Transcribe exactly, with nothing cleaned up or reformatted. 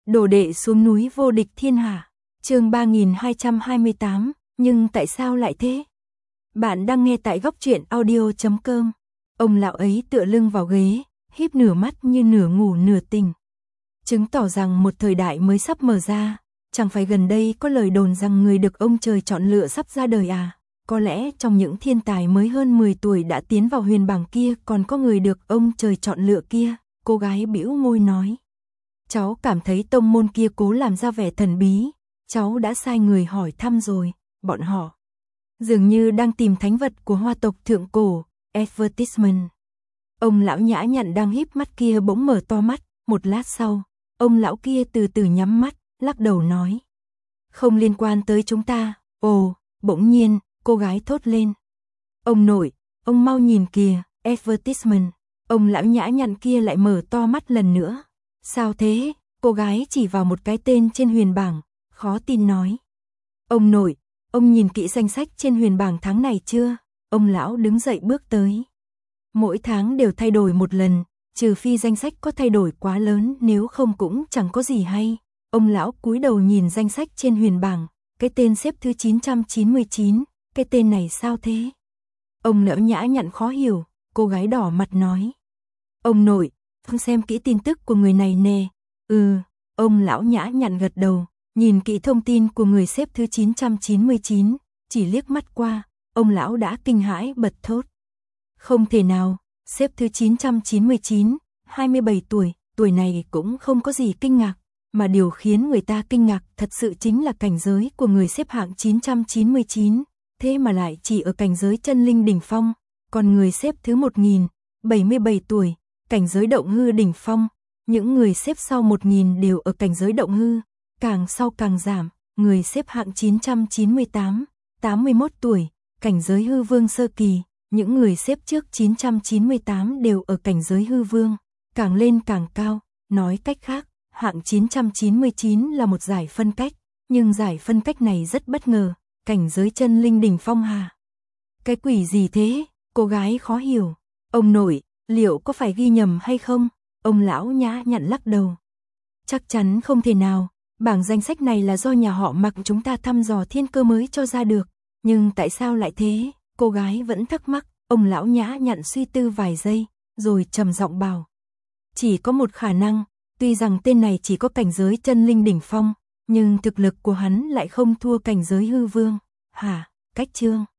Đồ đệ xuống núi vô địch thiên hạ. Chương ba nghìn hai trăm hai mươi tám, nhưng tại sao lại thế? Bạn đang nghe tại góc truyện audio chấm com. Ông lão ấy tựa lưng vào ghế, híp nửa mắt như nửa ngủ nửa tỉnh. Chứng tỏ rằng một thời đại mới sắp mở ra, chẳng phải gần đây có lời đồn rằng người được ông trời chọn lựa sắp ra đời à? Có lẽ trong những thiên tài mới hơn mười tuổi đã tiến vào huyền bảng kia còn có người được ông trời chọn lựa kia, cô gái bĩu môi nói. Cháu cảm thấy tông môn kia cố làm ra vẻ thần bí, cháu đã sai người hỏi thăm rồi, bọn họ dường như đang tìm thánh vật của hoa tộc thượng cổ, advertisement. Ông lão nhã nhặn đang híp mắt kia bỗng mở to mắt, một lát sau, ông lão kia từ từ nhắm mắt, lắc đầu nói. Không liên quan tới chúng ta, ồ, bỗng nhiên, cô gái thốt lên. Ông nội, ông mau nhìn kìa, advertisement, ông lão nhã nhặn kia lại mở to mắt lần nữa. Sao thế? Cô gái chỉ vào một cái tên trên huyền bảng, khó tin nói. Ông nội, ông nhìn kỹ danh sách trên huyền bảng tháng này chưa? Ông lão đứng dậy bước tới. Mỗi tháng đều thay đổi một lần, trừ phi danh sách có thay đổi quá lớn, nếu không cũng chẳng có gì hay. Ông lão cúi đầu nhìn danh sách trên huyền bảng, cái tên xếp thứ chín trăm chín mươi chín, cái tên này sao thế? Ông lão nhã nhặn khó hiểu, cô gái đỏ mặt nói. Ông nội, không xem kỹ tin tức của người này nè. Ừ, ông lão nhã nhặn gật đầu, nhìn kỹ thông tin của người xếp thứ chín trăm chín mươi chín, chỉ liếc mắt qua, ông lão đã kinh hãi bật thốt. Không thể nào, xếp thứ chín trăm chín mươi chín, hai mươi bảy tuổi, tuổi này cũng không có gì kinh ngạc, mà điều khiến người ta kinh ngạc thật sự chính là cảnh giới của người xếp hạng chín trăm chín mươi chín, thế mà lại chỉ ở cảnh giới chân linh đỉnh phong, còn người xếp thứ một nghìn, bảy mươi bảy tuổi, cảnh giới động hư đỉnh phong, những người xếp sau một nghìn đều ở cảnh giới động hư, càng sau càng giảm, người xếp hạng chín trăm chín mươi tám, tám mươi mốt tuổi, cảnh giới hư vương sơ kỳ, những người xếp trước chín trăm chín mươi tám đều ở cảnh giới hư vương, càng lên càng cao, nói cách khác, hạng chín trăm chín mươi chín là một giải phân cách, nhưng giải phân cách này rất bất ngờ, cảnh giới chân linh đỉnh phong hà. Cái quỷ gì thế? Cô gái khó hiểu. Ông nội, liệu có phải ghi nhầm hay không? Ông lão nhã nhặn lắc đầu. Chắc chắn không thể nào, bảng danh sách này là do nhà họ Mặc chúng ta thăm dò thiên cơ mới cho ra được, nhưng tại sao lại thế? Cô gái vẫn thắc mắc, ông lão nhã nhặn suy tư vài giây, rồi trầm giọng bảo. Chỉ có một khả năng, tuy rằng tên này chỉ có cảnh giới chân linh đỉnh phong, nhưng thực lực của hắn lại không thua cảnh giới hư vương. Hả, cách chương.